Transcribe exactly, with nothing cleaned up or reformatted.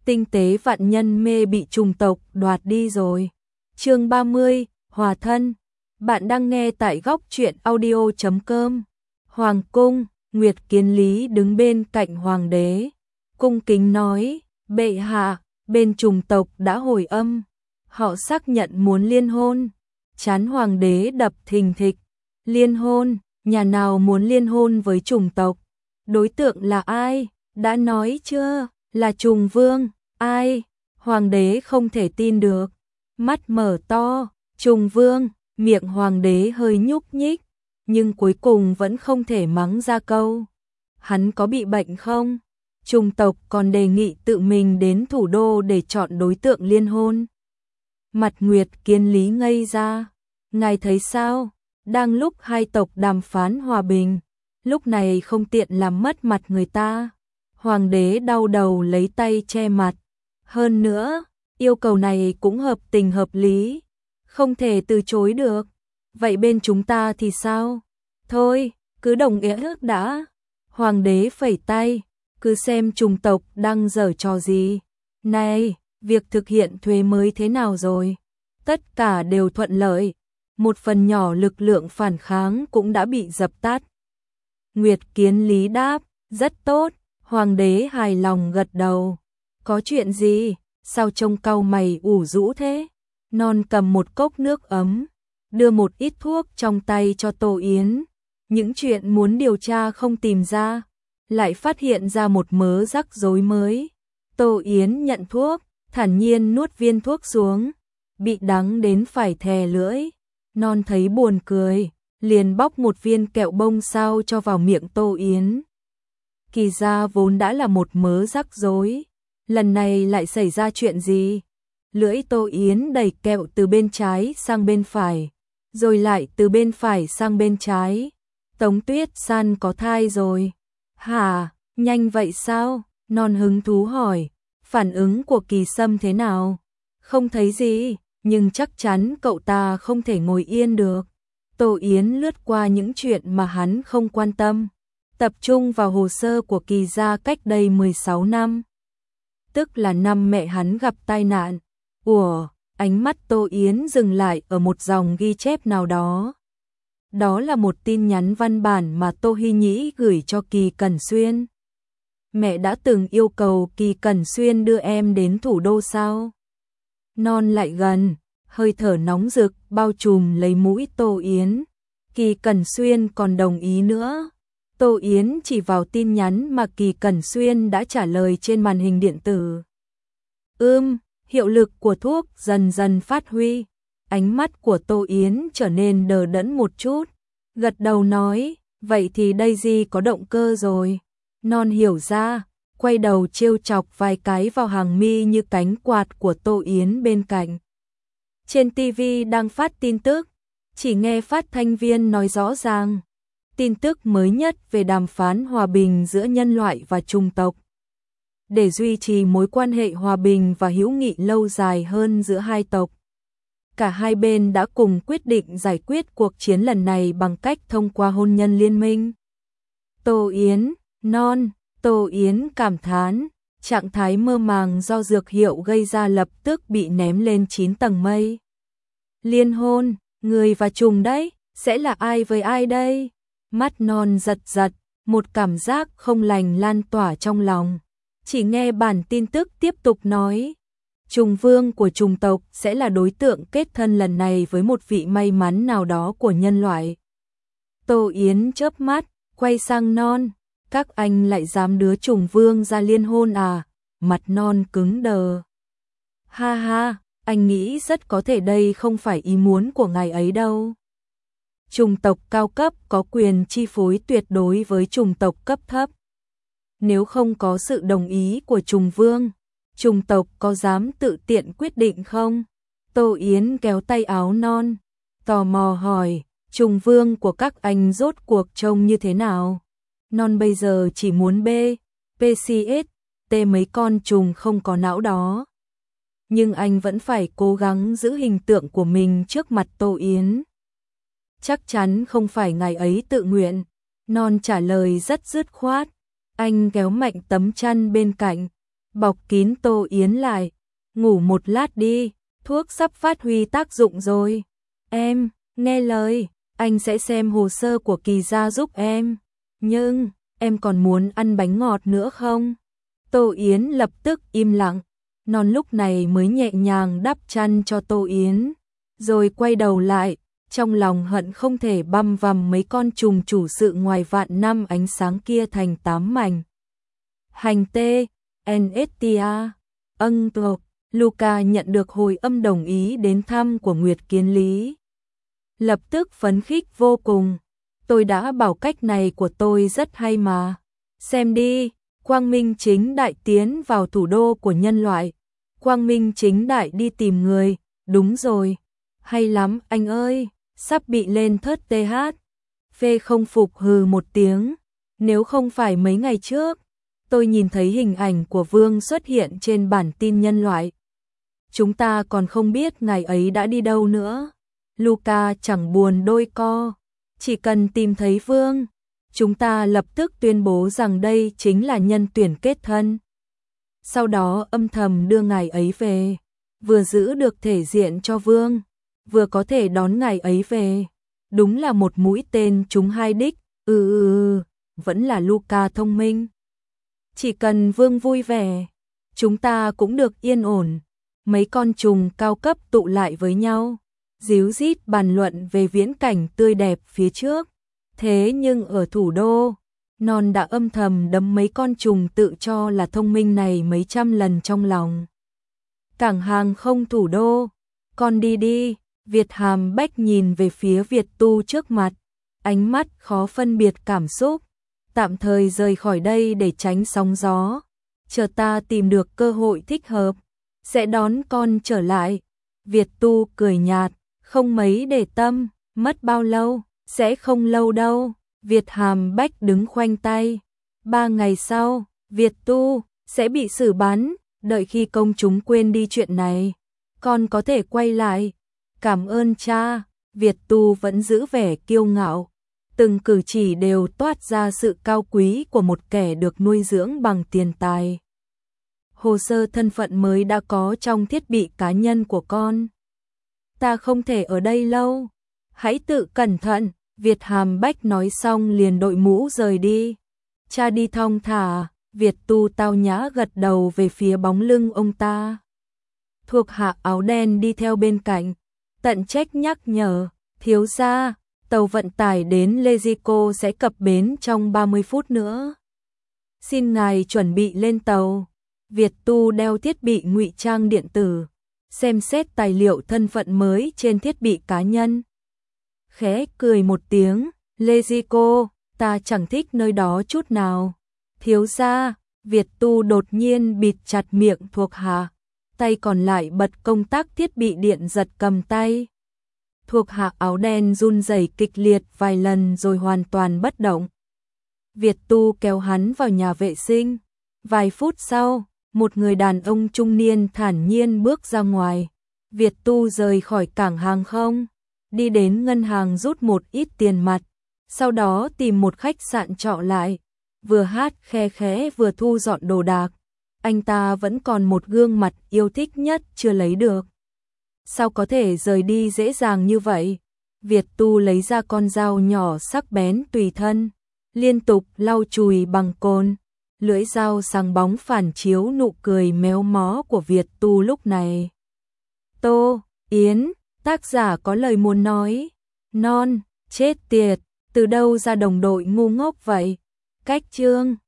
Tinh tế vạn nhân mê bị trùng tộc đoạt đi rồi. Chương ba mươi, Hòa thân. Bạn đang nghe tại góc truyện audio chấm com. Hoàng cung, Nguyệt Kiến Lý đứng bên cạnh hoàng đế, cung kính nói: "Bệ hạ, bên trùng tộc đã hồi âm, họ xác nhận muốn liên hôn." Trán hoàng đế đập thình thịch. Liên hôn? Nhà nào muốn liên hôn với trùng tộc? Đối tượng là ai? Đã nói chưa? Là Trùng Vương. Ai? Hoàng đế không thể tin được, mắt mở to. Trùng Vương. Miệng hoàng đế hơi nhúc nhích, nhưng cuối cùng vẫn không thể mắng ra câu. Hắn có bị bệnh không? Trùng tộc còn đề nghị tự mình đến thủ đô để chọn đối tượng liên hôn. Mặt Nguyệt Kiến Lý ngây ra. Ngài thấy sao? Đang lúc hai tộc đàm phán hòa bình, lúc này không tiện làm mất mặt người ta. Hoàng đế đau đầu lấy tay che mặt. Hơn nữa, yêu cầu này cũng hợp tình hợp lý, không thể từ chối được. Vậy bên chúng ta thì sao? Thôi, cứ đồng ý ước đã. Hoàng đế phẩy tay, cứ xem trùng tộc đang giở trò gì. Này, việc thực hiện thuế mới thế nào rồi? Tất cả đều thuận lợi. Một phần nhỏ lực lượng phản kháng cũng đã bị dập tắt. Nguyệt Kiến Lý đáp: rất tốt. Hoàng đế hài lòng gật đầu. Có chuyện gì? Sao trông cau mày ủ rũ thế? Non cầm một cốc nước ấm, đưa một ít thuốc trong tay cho Tô Yến. Những chuyện muốn điều tra không tìm ra, lại phát hiện ra một mớ rắc rối mới. Tô Yến nhận thuốc, thản nhiên nuốt viên thuốc xuống, bị đắng đến phải thè lưỡi. Non thấy buồn cười, liền bóc một viên kẹo bông sao cho vào miệng Tô Yến. Kỳ ra vốn đã là một mớ rắc rối, lần này lại xảy ra chuyện gì? Lưỡi Tô Yến đẩy kẹo từ bên trái sang bên phải, rồi lại từ bên phải sang bên trái. Tống Tuyết San có thai rồi. Hả? Nhanh vậy sao? Non hứng thú hỏi. Phản ứng của Kỳ Sâm thế nào? Không thấy gì, nhưng chắc chắn cậu ta không thể ngồi yên được. Tô Yến lướt qua những chuyện mà hắn không quan tâm, tập trung vào hồ sơ của Kỳ gia cách đây mười sáu năm. Tức là năm mẹ hắn gặp tai nạn. Ủa, ánh mắt Tô Yến dừng lại ở một dòng ghi chép nào đó. Đó là một tin nhắn văn bản mà Tô Hy Nhĩ gửi cho Kỳ Cẩn Xuyên. Mẹ đã từng yêu cầu Kỳ Cẩn Xuyên đưa em đến thủ đô sao? Non lại gần, hơi thở nóng rực bao trùm lấy mũi Tô Yến. Kỳ Cẩn Xuyên còn đồng ý nữa. Tô Yến chỉ vào tin nhắn mà Kỳ Cẩn Xuyên đã trả lời trên màn hình điện tử. Ưm, hiệu lực của thuốc dần dần phát huy. Ánh mắt của Tô Yến trở nên đờ đẫn một chút, gật đầu nói: vậy thì Daisy có động cơ rồi. Non hiểu ra, quay đầu trêu chọc vài cái vào hàng mi như cánh quạt của Tô Yến bên cạnh. Trên ti vi đang phát tin tức, chỉ nghe phát thanh viên nói rõ ràng. Tin tức mới nhất về đàm phán hòa bình giữa nhân loại và trùng tộc. Để duy trì mối quan hệ hòa bình và hữu nghị lâu dài hơn giữa hai tộc, cả hai bên đã cùng quyết định giải quyết cuộc chiến lần này bằng cách thông qua hôn nhân liên minh. Tô Yến, Non, Tô Yến cảm thán, trạng thái mơ màng do dược hiệu gây ra lập tức bị ném lên chín tầng mây. Liên hôn, người và trùng đấy, sẽ là ai với ai đây? Mắt Non giật giật, một cảm giác không lành lan tỏa trong lòng. Chỉ nghe bản tin tức tiếp tục nói: Trùng Vương của trùng tộc sẽ là đối tượng kết thân lần này với một vị may mắn nào đó của nhân loại. Tô Yến chớp mắt, quay sang Non: các anh lại dám đưa Trùng Vương ra liên hôn à? Mặt Non cứng đờ. Ha ha, anh nghĩ rất có thể đây không phải ý muốn của ngài ấy đâu. Trùng tộc cao cấp có quyền chi phối tuyệt đối với trùng tộc cấp thấp. Nếu không có sự đồng ý của Trùng Vương, trùng tộc có dám tự tiện quyết định không? Tô Yến kéo tay áo Non, tò mò hỏi: Trùng Vương của các anh rốt cuộc trông như thế nào? Non bây giờ chỉ muốn B, pê xê ét, T mấy con trùng không có não đó. Nhưng anh vẫn phải cố gắng giữ hình tượng của mình trước mặt Tô Yến. Chắc chắn không phải ngài ấy tự nguyện. Non trả lời rất dứt khoát. Anh kéo mạnh tấm chăn bên cạnh, bọc kín Tô Yến lại. Ngủ một lát đi, thuốc sắp phát huy tác dụng rồi. Em, nghe lời, anh sẽ xem hồ sơ của Kỳ gia giúp em. Nhưng, em còn muốn ăn bánh ngọt nữa không? Tô Yến lập tức im lặng. Non lúc này mới nhẹ nhàng đắp chăn cho Tô Yến. Rồi quay đầu lại, trong lòng hận không thể băm vằm mấy con trùng chủ sự ngoài vạn năm ánh sáng kia thành tám mảnh. Hành tê, en ét tê a, âng thuộc, Luca nhận được hồi âm đồng ý đến thăm của Nguyệt Kiến Lý. Lập tức phấn khích vô cùng. Tôi đã bảo cách này của tôi rất hay mà. Xem đi, quang minh chính đại tiến vào thủ đô của nhân loại. Quang minh chính đại đi tìm người, đúng rồi. Hay lắm anh ơi, sắp bị lên thớt tê hát. Phê không phục hừ một tiếng. Nếu không phải mấy ngày trước, tôi nhìn thấy hình ảnh của Vương xuất hiện trên bản tin nhân loại. Chúng ta còn không biết ngày ấy đã đi đâu nữa. Luca chẳng buồn đôi co. Chỉ cần tìm thấy Vương, chúng ta lập tức tuyên bố rằng đây chính là nhân tuyển kết thân. Sau đó âm thầm đưa ngài ấy về, vừa giữ được thể diện cho Vương, vừa có thể đón ngài ấy về. Đúng là một mũi tên trúng hai đích. Ừ ừ ừ, vẫn là Luca thông minh. Chỉ cần Vương vui vẻ, chúng ta cũng được yên ổn. Mấy con trùng cao cấp tụ lại với nhau, díu dít bàn luận về viễn cảnh tươi đẹp phía trước. Thế nhưng ở thủ đô, Non đã âm thầm đấm mấy con trùng tự cho là thông minh này mấy trăm lần trong lòng. Cảng hàng không thủ đô, con đi đi. Việt Hàm Bách nhìn về phía Việt Tu trước mặt, ánh mắt khó phân biệt cảm xúc. Tạm thời rời khỏi đây để tránh sóng gió. Chờ ta tìm được cơ hội thích hợp, sẽ đón con trở lại. Việt Tu cười nhạt, không mấy để tâm. Mất bao lâu? Sẽ không lâu đâu. Việt Hàm Bách đứng khoanh tay. Ba ngày sau, Việt Tu sẽ bị xử bắn. Đợi khi công chúng quên đi chuyện này, con có thể quay lại. Cảm ơn cha. Việt Tu vẫn giữ vẻ kiêu ngạo. Từng cử chỉ đều toát ra sự cao quý của một kẻ được nuôi dưỡng bằng tiền tài. Hồ sơ thân phận mới đã có trong thiết bị cá nhân của con. Ta không thể ở đây lâu. Hãy tự cẩn thận. Việt Hàm Bách nói xong liền đội mũ rời đi. Cha đi thong thả. Việt Tu tao nhã gật đầu về phía bóng lưng ông ta. Thuộc hạ áo đen đi theo bên cạnh, tận trách nhắc nhở, thiếu gia, tàu vận tải đến Lezico sẽ cập bến trong ba mươi phút nữa. Xin ngài chuẩn bị lên tàu. Việt Tu đeo thiết bị ngụy trang điện tử, xem xét tài liệu thân phận mới trên thiết bị cá nhân. Khẽ cười một tiếng, Lezico, ta chẳng thích nơi đó chút nào. Thiếu gia, Việt Tu đột nhiên bịt chặt miệng thuộc hạ, tay còn lại bật công tắc thiết bị điện giật cầm tay. Thuộc hạ áo đen run rẩy kịch liệt vài lần rồi hoàn toàn bất động. Việt Tu kéo hắn vào nhà vệ sinh. Vài phút sau, một người đàn ông trung niên thản nhiên bước ra ngoài. Việt Tu rời khỏi cảng hàng không, đi đến ngân hàng rút một ít tiền mặt, sau đó tìm một khách sạn trọ lại, vừa hát khe khẽ vừa thu dọn đồ đạc. Anh ta vẫn còn một gương mặt yêu thích nhất chưa lấy được. Sao có thể rời đi dễ dàng như vậy? Việt Tu lấy ra con dao nhỏ sắc bén tùy thân, liên tục lau chùi bằng cồn. Lưỡi dao sáng bóng phản chiếu nụ cười méo mó của Việt Tu lúc này. Tô Yến, tác giả có lời muốn nói. Non, chết tiệt, từ đâu ra đồng đội ngu ngốc vậy? Cách chương